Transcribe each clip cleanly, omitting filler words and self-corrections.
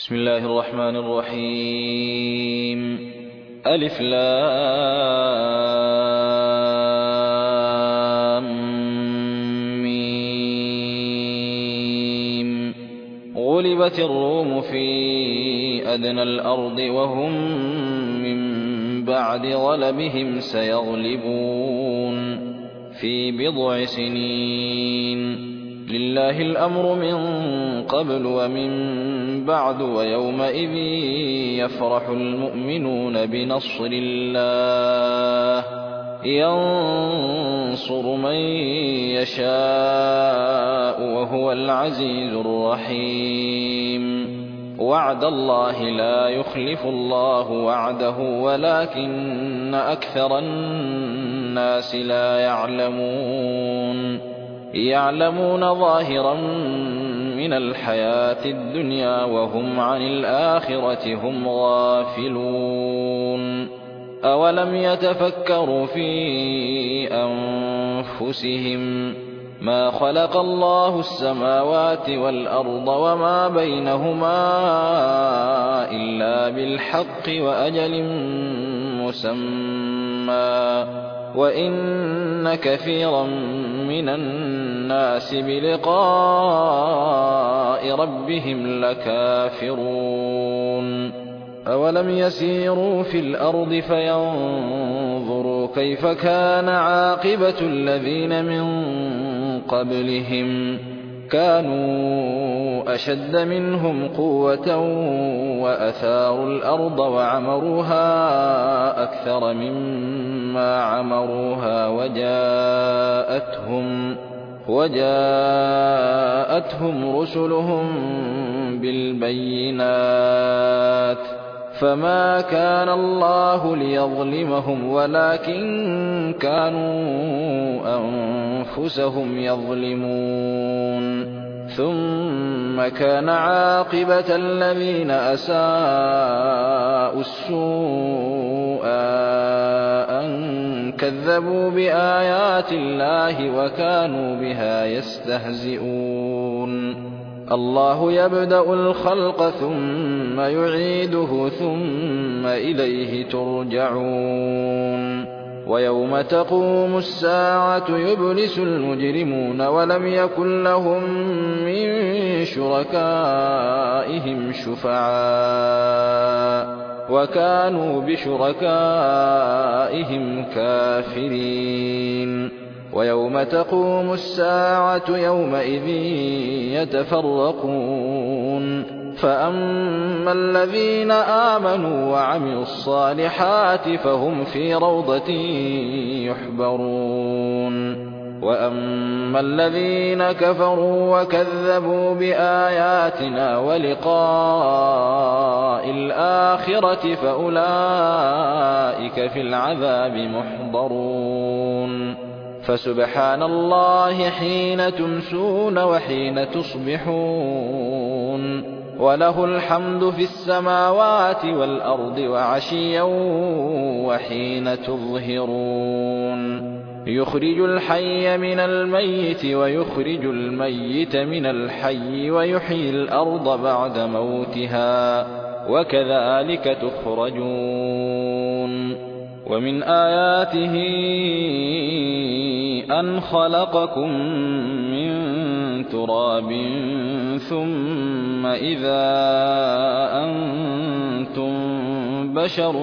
بسم الله الرحمن الرحيم. ألف لام ميم. غلبت الروم في أدنى الأرض وهم من بعد غلبهم سيغلبون في بضع سنين. لله الأمر من قبل ومن بعد ويومئذ يفرح المؤمنون بنصر الله ينصر من يشاء وهو العزيز الرحيم. وعد الله لا يخلف الله وعده ولكن أكثر الناس لا يعلمون ظاهرا من الحياة الدنيا وهم عن الآخرة هم غافلون. أولم يتفكروا في أنفسهم ما خلق الله السماوات والأرض وما بينهما إلا بالحق وأجل مسمى وإن كثيرا من الناس بلقاء ربهم لكافرون. أولم يسيروا في الأرض فينظروا كيف كان عاقبة الذين من قبلهم كانوا أشد منهم قوة وأثاروا الأرض وعمروها أكثر مما عمروها وجاءتهم رسلهم بالبينات فما كان الله ليظلمهم ولكن كانوا أنفسهم يظلمون. ثم كان عاقبة الذين أساءوا السوء أن كذبوا بآيات الله وكانوا بها يستهزئون. الله يبدأ الخلق ثم يعيده ثم إليه ترجعون. ويوم تقوم الساعة يبلس المجرمون ولم يكن لهم من شركائهم شفعاء وكانوا بشركائهم كافرين. ويوم تقوم الساعة يومئذ يتفرقون فأما الذين آمنوا وعملوا الصالحات فهم في روضة يحبرون وأما الذين كفروا وكذبوا بآياتنا ولقاء الآخرة فأولئك في العذاب محضرون. فسبحان الله حين تمسون وحين تصبحون وله الحمد في السماوات والأرض وعشيا وحين تظهرون. يخرج الحي من الميت ويخرج الميت من الحي ويحيي الأرض بعد موتها وكذلك تخرجون. ومن آياته أن خلقكم من تراب ثم إذا أنتم بشر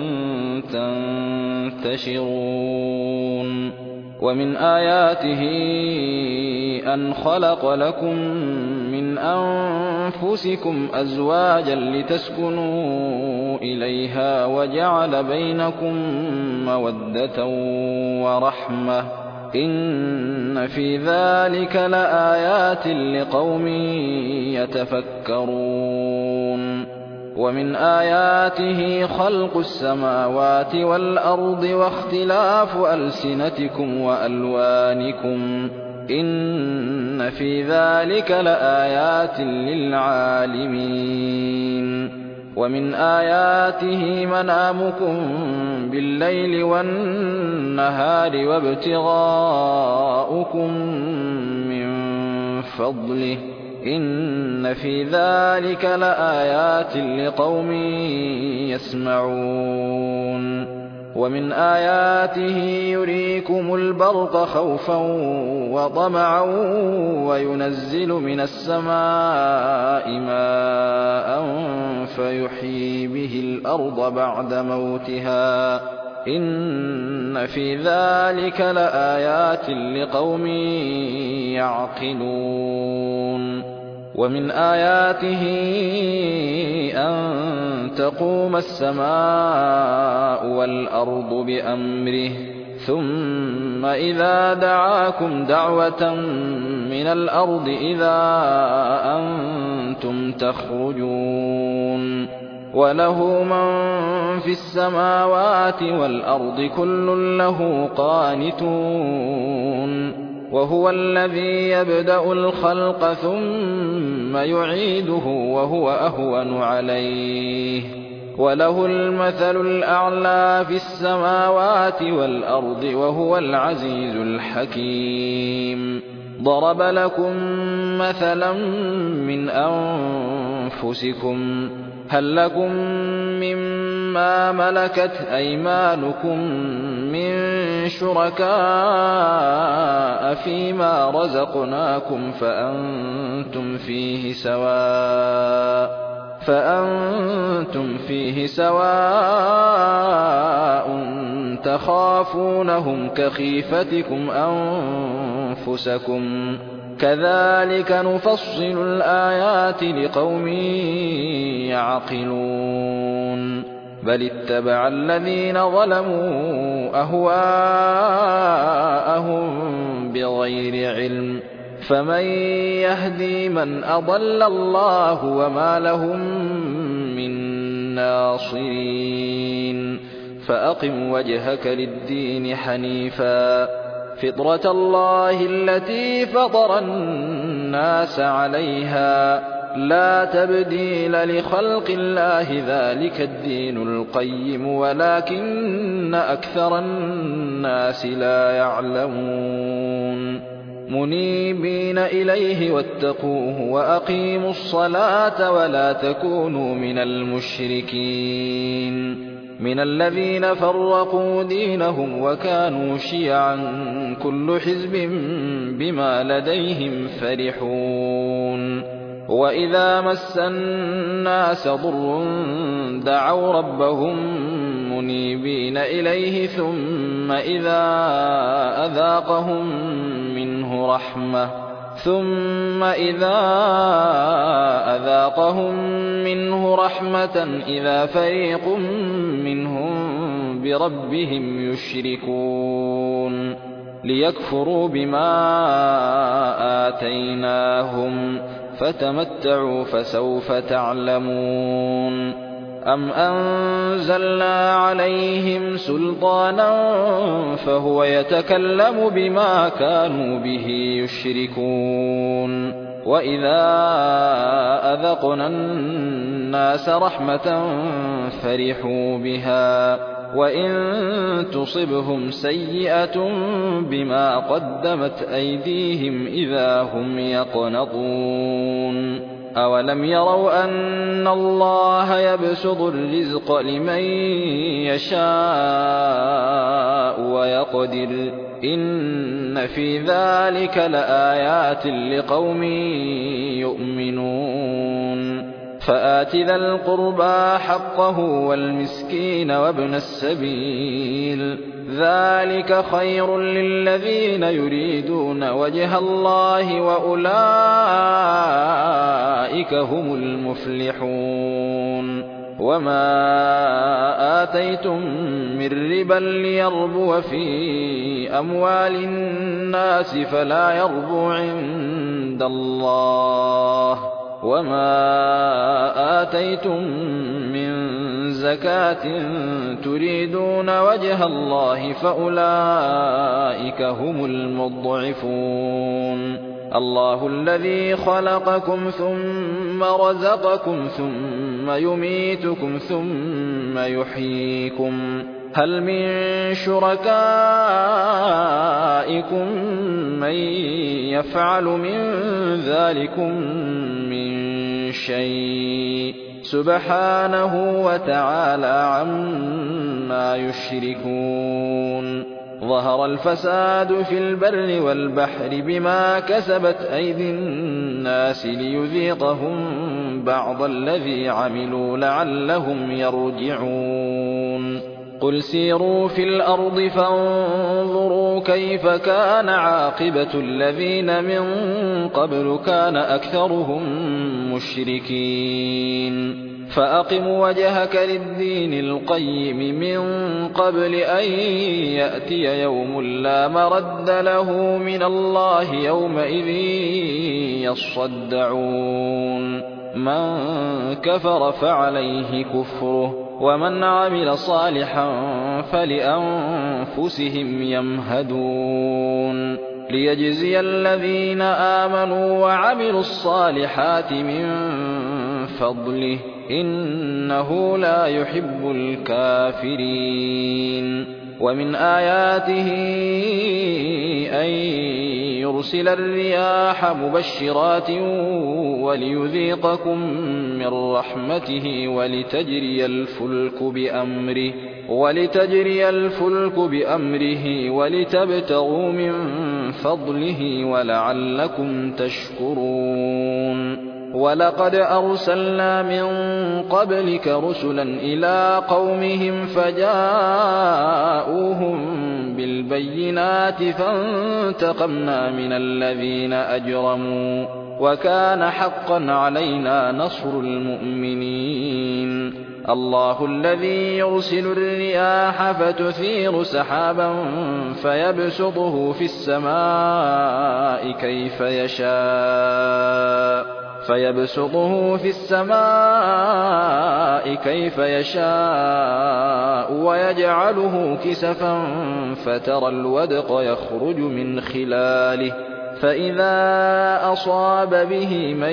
تنتشرون. ومن آياته أن خلق لكم من أنفسكم أزواجا لتسكنوا إليها وجعل بينكم مودة ورحمة إن في ذلك لآيات لقوم يتفكرون. ومن آياته خلق السماوات والأرض واختلاف ألسنتكم وألوانكم إن في ذلك لآيات للعالمين. ومن آياته منامكم بالليل والنهار وابتغاؤكم من فضله إن في ذلك لآيات لقوم يسمعون ومن آياته يريكم البرق خوفا وطمعا وينزل من السماء ماء فيحيي به الأرض بعد موتها إن في ذلك لآيات لقوم يعقلون ومن آياته أن تقوم السماء والأرض بأمره ثم إذا دعاكم دعوة من الأرض إذا أنتم تخرجون وله من في السماوات والأرض كل له قانتون وهو الذي يبدأ الخلق ثم يعيده وهو أهون عليه وله المثل الأعلى في السماوات والأرض وهو العزيز الحكيم ضرب لكم مثلا من أنفسكم هل لكم مما ملكت أيمانكم من شركاء فيما رزقناكم فأنتم فيه سواء تخافونهم كخيفتكم أنفسكم كذلك نفصل الآيات لقوم يعقلون بل اتبع الذين ظلموا أهواءهم بغير علم فمن يهدي من أضل الله وما لهم من ناصرين فأقم وجهك للدين حنيفا فطرة الله التي فطر الناس عليها لا تبديل لخلق الله ذلك الدين القيم ولكن أكثر الناس لا يعلمون منيبين إليه واتقوه وأقيموا الصلاة ولا تكونوا من المشركين من الذين فرقوا دينهم وكانوا شيعا كل حزب بما لديهم فرحون وإذا مس الناس ضر دعوا ربهم منيبين إليه ثم إذا أذاقهم منه رحمة إذا فريق منهم بربهم يشركون ليكفروا بما آتيناهم فتمتعوا فسوف تعلمون أم أنزلنا عليهم سلطانا فهو يتكلم بما كانوا به يشركون وإذا أذقنا الناس رحمة فرحوا بها وإن تصبهم سيئة بما قدمت أيديهم إذا هم يقنطون أولم يروا أن الله يبسط الرزق لمن يشاء ويقدر إن في ذلك لآيات لقوم يؤمنون فآت ذا القربى حقه والمسكين وابن السبيل ذلك خير للذين يريدون وجه الله وأولئك هم المفلحون وما آتيتم من ربا ليربو في أموال الناس فلا يربو عند الله وما آتيتم من زكاة تريدون وجه الله فأولئك هم المضعفون الله الذي خلقكم ثم رزقكم ثم يميتكم ثم يحييكم هل من شركائكم من يفعل من ذلكم شيء سبحانه وتعالى عما يشركون. ظهر الفساد في البر والبحر بما كسبت أيدي الناس ليذيقهم بعض الذي عملوا لعلهم يرجعون. قل سيروا في الأرض فانظروا كيف كان عاقبة الذين من قبل كان أكثرهم مشركين. فأقم وجهك للدين القيم من قبل أن يأتي يوم لا مرد له من الله يومئذ يصدعون. من كفر فعليه كفره ومن عمل صالحا فلأنفسهم يمهدون. ليجزي الذين آمنوا وعملوا الصالحات من فضله إنه لا يحب الكافرين. ومن آياته أن يرسل الرياح مبشرات وليذيقكم من رحمته ولتجري الفلك بأمره ولتبتغوا من فضله ولعلكم تشكرون. ولقد أرسلنا من قبلك رسلا إلى قومهم فجاءوهم بالبينات فانتقمنا من الذين أجرموا وكان حقا علينا نصر المؤمنين. الله الذي يرسل الرياح فتثير سحابا فيبسطه في السماء كيف يشاء ويجعله كسفا فترى الودق يخرج من خلاله فإذا أصاب به من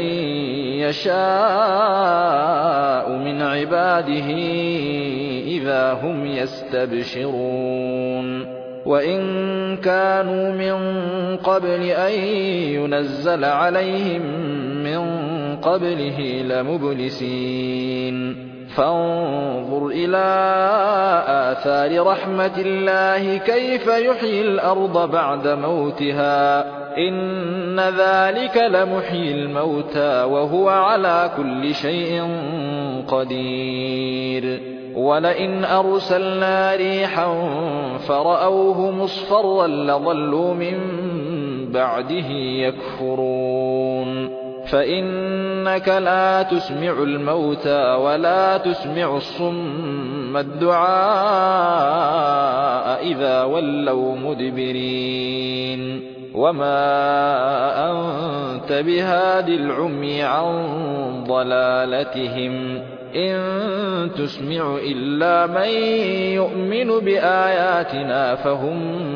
يشاء من عباده إذا هم يستبشرون. وإن كانوا من قبل أن ينزل عليهم من قبله لمبلسين. فانظر إلى آثار رحمة الله كيف يحيي الأرض بعد موتها إن ذلك لمحيي الموتى وهو على كل شيء قدير. ولئن أرسلنا ريحا فرأوه مصفرا لظلوا من بعده يكفرون. فإنك لا تسمع الموتى ولا تسمع الصم الدعاء إذا ولوا مدبرين. وما أنت بهاد العمي عن ضلالتهم إن تسمع إلا من يؤمن بآياتنا فهم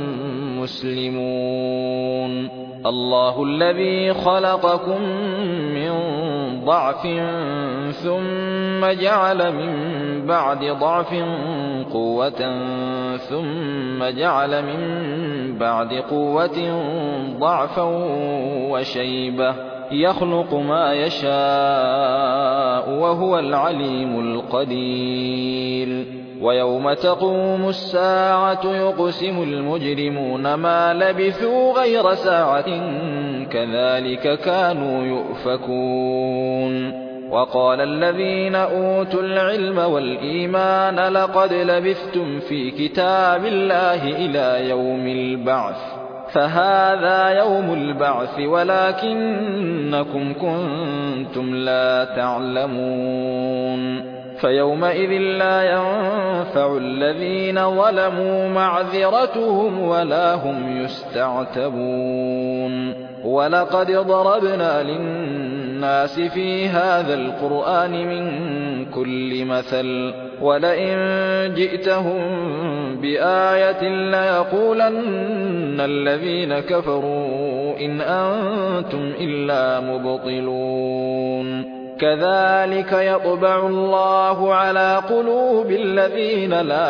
مسلمون. الله الذي خلقكم من ضعف ثم جعل من بعد ضعف قوة ثم جعل من بعد قوة ضعفا وشيبة يخلق ما يشاء وهو العليم القدير. ويوم تقوم الساعة يقسم المجرمون ما لبثوا غير ساعة كذلك كانوا يؤفكون. وقال الذين أوتوا العلم والإيمان لقد لبثتم في كتاب الله إلى يوم البعث فهذا يوم البعث ولكنكم كنتم لا تعلمون. فيومئذ لا ينفع الذين ظلموا معذرتهم ولا هم يستعتبون. ولقد ضربنا للناس في هذا القرآن من كل مثل ولئن جئتهم بآية ليقولن الذين كفروا إن أنتم إلا مبطلون. كذلك يطبع الله على قلوب الذين لا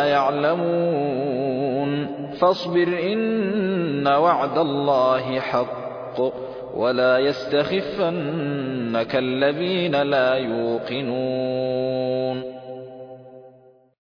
يعلمون. فاصبر إن وعد الله حق ولا يستخفنك الذين لا يوقنون